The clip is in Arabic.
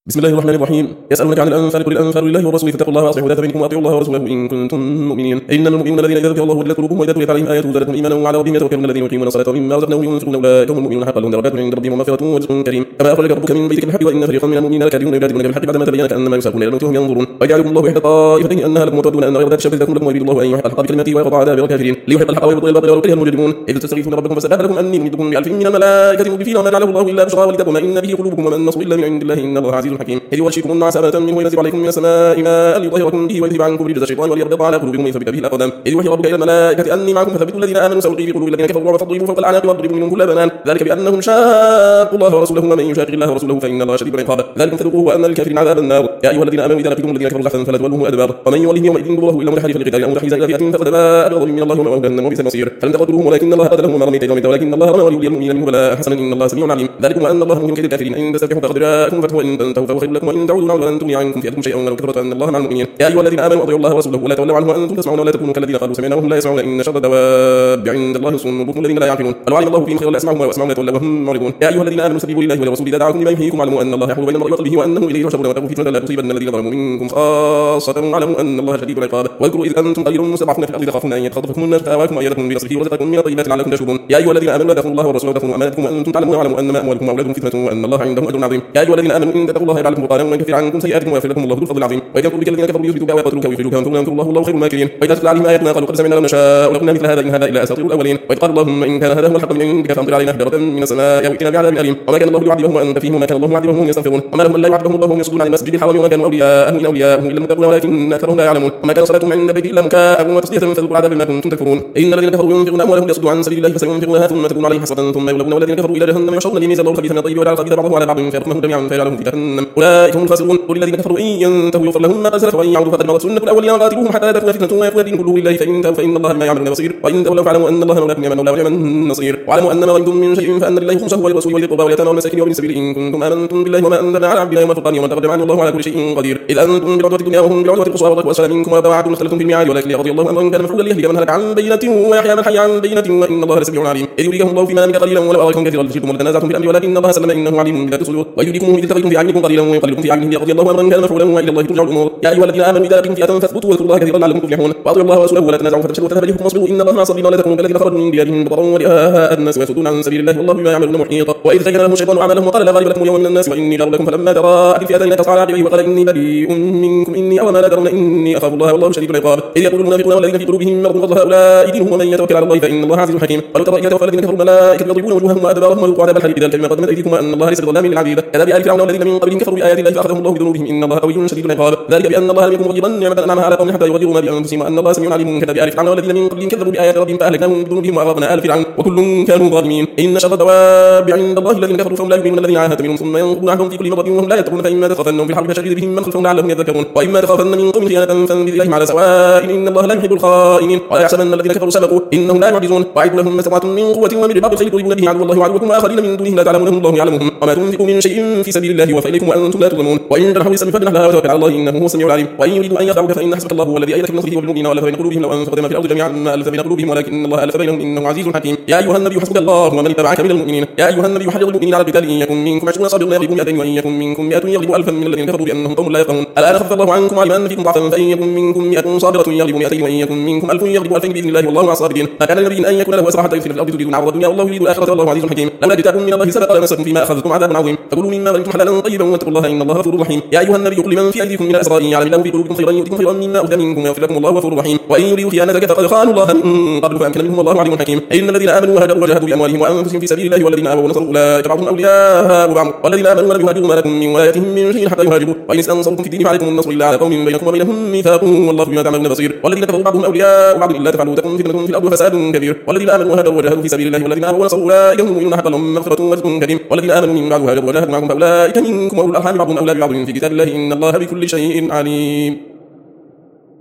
بسم الله الرحمن الرحيم. يسألونك عن الأنفال، قل الأنفال لله والرسول فاتقوا الله وأصلحوا ذات بينكم وأطيعوا الله ورسوله إن كنتم مؤمنين. إنما المؤمنون الذين إذا ذكر الله وجلت قلوبهم وإذا تليت عليهم آياته زادتهم إيمانا وعلى ربهم يتوكلون الذين يقيمون الصلاة ومما رزقناهم ينفقون أولئك هم المؤمنون حقا لهم درجات عند ربهم ومغفرة ورزق كريم. كما أخرجك ربك من بيتك بالحق وإن فريقا من المؤمنين لكارهون يجادلونك بالحق بعدما تبين كأنما يساقون إلى الموت وهم ينظرون ويجعلكم الله إحدى طائفتين أنها لكم وتودون أن غير ذات الشر تكون لكم ويريد الله أن يحق الحق بكلماته ويقطع دابر الكافرين ليحق الحق ويبطل الباطل ولو كره المجرمون. إذ تستغيثون ربكم فاستجاب لكم أني ممدكم بألف من الملائكة مردفين وما جعله الله إلا بشرى ولتطمئن به قلوبكم وما النصر إلا من عند الله إن الله عزيز حكيم. إذ يغشيكم النعاس أمانة منه وينزل عليكم من السماء ماء ليطهركم به ويذهب عنكم رجز الشيطان وليربط على قلوبكم ويثبت به الأقدام. إذ يوحي ربك إلى الملائكة أني معكم فثبتوا الذين آمنوا سألقي في قلوب الذين كفروا الرعب فاضربوا فوق الأعناق واضربوا منهم كل بنان ذلك بأنهم شاقوا الله ورسوله ومن يشاقق الله ورسوله فإن الله شديد العقاب ذلكم فذوقوه وأن للكافرين عذاب النار. يا أيها الذين آمنوا إذا لقيتم الذين كفروا زحفا فلا تولوهم أدبار ومن يولهم يومئذ دبره إلا متحرفا لقتال أو متحيزا إلى فئة فقد باء بغضب من الله ومأواه جهنم وبئس المصير. فلم تقتلوهم ولكن الله قتلهم وما رميت إذ رميت ولكن الله رمى وليبلي المؤمنين منه بلاء حسنا إن الله سميع عليم. ذلكم وأن الله مهلك كيد الكافرين إن تستفتحوا فقد جاءكم الفتح وإن تنتهوا فهو خير لكم وإن تعودوا نعود ولن تغني عنكم فئتكم شيئا ولو كثرت أن الله مع المؤمنين. يا أيها الذين آمنوا أطيعوا الله ورسوله ولا تولوا عنه وأنتم تسمعون ولا تكونوا كالذين قالوا سمعنا وهم لا يسمعون إن شر الدواب عند الله الصم البكم الذين لا يعقلون ولو علم الله فيهم خيرا لأسمعهم وأسمعون يتولوا وهم معرضون. يا أيها الذين آمنوا استجيبوا لله ولرسوله إذا دعاكم لما يحييكم واعلموا أن الله يحول بين المرء وقلبه وأنه إليه يحشرون واتقوا فتنة لا تصيبن الذين ظلموا منكم خاصة واعلموا أن الله شديد العقاب. واذكروا إذ أنتم قليل مستضعفون في الأرض تخافون أن يتخطفكم الناس فآواكم وأيدكم بنصره ورزقكم من الطيبات لعلكم تشكرون. يا أيها الذين آمنوا لا تخونوا الله ورسوله وتخونوا أماناتكم وأنتم تعلمون واعلموا أنما أموالكم وأولادكم فتنة وأن الله عنده أجر عظيم. يا أيها الذين آمنوا إن تتقوا الله يجعل لكم فرقانا ويكفر عنكم سيئاتكم ويغفر لكم الله ذو الفضل العظيم. وإذ يمكر بك الذين كفروا ليثبتوك أو يقتلوك ويخرجوك وأنتم يمكر الله والله خير الماكرين. وإذا تتلى عليهم آياتنا قالوا قد سمعنا لو نشاء ولقلنا مثل هذا إن هذا إلا أساطير الأولين. وإذ قال اللهم إن كان هذا هو الحق من عندك فأمطر علينا حجارة من السماء أو ائتنا بعذاب أليم. وما كان الله ليعذبهم وأنت فيهم وما كان الله معذبهم وهم يستغفرون وما لهم ألا يعذبهم الله وهم يصدون عن المسجد الحرام وما كانوا أولياءه إلا المتقون ولكن أكثرهم لا يعلمون. وما كان صلاتهم عند بيت إلا مكاء وتصدية فذوقوا العذاب بما كنتم تكفرون. إن الذين كفروا ينفقون أموالهم ليصدوا عن سبيل الله فسينفقونها ثم تكون عليهم حسرة ثم يغلبون والذين كفروا إلى جهنم يحشرون ليميز الله الخبيث من الطيب ويجعل الخبيث بعضه على بعض فيركمه جميعا فيجعلهم في جهنم أولئك هم الخاسرون. قل للذين كفروا إن ينتهوا يغفر لهم ما قد سلف وإن يعودوا فقد مضت سنة الأولين قاتلوهم حتى لا تكون فتنة ويكون الدين كله لله فإن انتهوا فإن الله بما يعملون بصير وإن تولوا فاعلموا أن الله مولاكم نعم المولى ونعم النصير. واعلموا أن ما غنمتم من شيء فأن لله خمسه وللرسول ولذي القربى واليتامى والمساكين وابن السبيل إن كنتم آمنتم بالله وما أنزلنا على عبدنا يوم الفرقان ومن تقدم عنه الله على كل شيء قدير. إذ أنتم بالعدوة الدنيا وهم بالعدوة القصوى والركب وأسفل منكم وتواعدوا اختلفتم في الميعاد ولكن ليقضي الله أمرا كان مفعولا ليهلك من هلك عن بينة ويحيى من حي عن بينة وإن الله لسميع عليم. إذ يريكهم الله في منامك قليلا ولو أراكم كثيرا لفشلتم ولتنازعتم في الأمر ولكن الله سلم إنه عليم بذات الصدور. ويريكم إذ التقيتم في أعينكم قليلا ويقلبكم في أعينهم ليقضي الله أمرا كان مفعولا وإلى الله ترجع الأمور. يا أيها الذين آمنوا إذا لقيتم فئة فاثبتوا واذكروا الله كثيرا لعلكم تفلحون. وأطيعوا الله ورسوله ولا تنازعوا فتفشلوا وتذهب ريحكم واصبروا إن الله مع الصابرين ولا تكونوا كالذين خرجوا من ديارهم بطرا ورئاء الناس ويصدون عن سبيل الله والله بما يعملون محيط. وإذ زين لهم الشيطان أعمالهم وقال لا غالب لكم اليوم من الناس وإني جار لكم فلما تراءت الفئتين تصعد عقبيه وقال إني بريء منكم إني أرى ما لا ترون إني أخاف الله والله شديد العقاب. إذ يقول المنافقون والذين في قلوبهم مرض غض هؤلاء دينهم ومن يتوكل على الله فإن الله عزيز حكيم. ولو ترى إذ توفى الذين كفروا الملائكة يضربون وجوههم وأدبارهم وذوقوا عذاب الحريق ذلك بما قدمت أيديكم وأن الله ليس بظلام للعبيد. كذب آل فرعون والذين من قبلهم كفروا بآيات الله فأخذهم الله بذنوبهم إن الله قوي شديد العقاب. ذلك بأن الله لم يكن مغضبا نعمة أنعمها على قوم حتى يغيروا ما بأنفسهم وأن الله سميع عليم. كذب آل فرعون والذين من قبلهم كذبوا بآيات ربهم فأهلكناهم بذنوبهم وأغرقنا آل فرعون وكل كانوا ظالمين. إن شر الدواب عند الله الذين كفروا فهم لا يؤمنون الذين عاهدت منهم ثم ينقضون عهدهم في كل مرة وهم لا يتقون فإما تخافنهم في الحرب فشرد بهم من خلفهم لعلهم يذكرون وإما تخافن من قوم خيانة فانبذ إليهم على سواء إن الله لا يحب الخائنين. ولا يحسبن الذين كفروا سبقوا إنهم لا يعجزون. وأعدوا لهم ما استطعتم من قوة ومن رباط الخيل ترهبون به عدو الله وعدوكم وآخرين من دونهم لا تعلمونهم الله يعلمهم وما تنفقوا من شيء في سبيل الله يوفى إليكم وأنتم لا تظلمون. وإن جنحوا للسلم فاجنح لها وتوكل على الله إنه هو السميع العليم. وإن يريدوا أن يخدعوك فإن حسبك الله هو الذي أيدك بنصره وبالمؤمنين وألف بين قلوبهم لو أنفقت ما في الأرض جميعا ما ألف بين قلوبهم ولكن الله ألف بينهم إنه عزيز حكيم. يا أيها النبي حسبك الله ومن اتبعك من المؤمنين. يا أيها النبي حرض المؤمنين على القتال إن يكن منكم 20 صابرون يغلبوا 200 وإن يكن منكم 100 يغلبوا 1000 من الذين كفروا بأنهم قوم لا يفقهون. الآن خفف الله عنكم وعلم أن فيكم ضعفا فإن يكن منكم 100 صابرة يغلبوا 200 وإن يكن منكم 1000 يغلبوا 2000 بإذن الله والله مع الصابرين. ما كان لنبي أن يكون له أسرى حتى يفسد في الأرض تريدون عرض الدنيا والله يريد الآخرة والله عزيز حكيم. لولا كتاب من الله سبق لمسكم فيما أخذتم عذاب عظيم فكلوا مما غنمتم حلالا طيبا واتقوا الله إن الله غفور رحيم. يا أيها النبي قل لمن في أيديكم من الأسرى إن يعلم الله في قلوبكم خيرا يؤتكم خيرا مما أخذ منكم ويغفر لكم الله غفور رحيم. وإن يريدوا خيانتك فقد خانوا الله من قبل فأمكن منهم والله عليم حكيم. إن الذين آمنوا وهاجروا وجاهدوا بأموالهم وأنفسهم في سبيل الله والذين آووا ونصروا أولئك بعضهم أولياء بعض والذين آمنوا ولم يهاجروا ما لكم من ولايتهم من شيء حتى يهاجروا وإن استنصركم في الدين فعليكم النصر إلا على قوم بينكم وبينهم ميثاق والله بما تعملون بصير. والذين كفروا بعضهم أولياء بعض إلا تفعلوا تكن فتنة في الأرض وفساد كبير. والذين آمنوا وهاجروا وجاهدوا في سبيل الله والذين آووا ونصروا أولئك هم المؤمنون حقا لهم مغفرة ورزق كريم. والذين آمنوا من بعد وهاجروا وجاهدوا معكم فأولئك منكم وأولو الأرحام بعضهم أولى ببعض في كتاب الله إن الله بكل شيء عليم.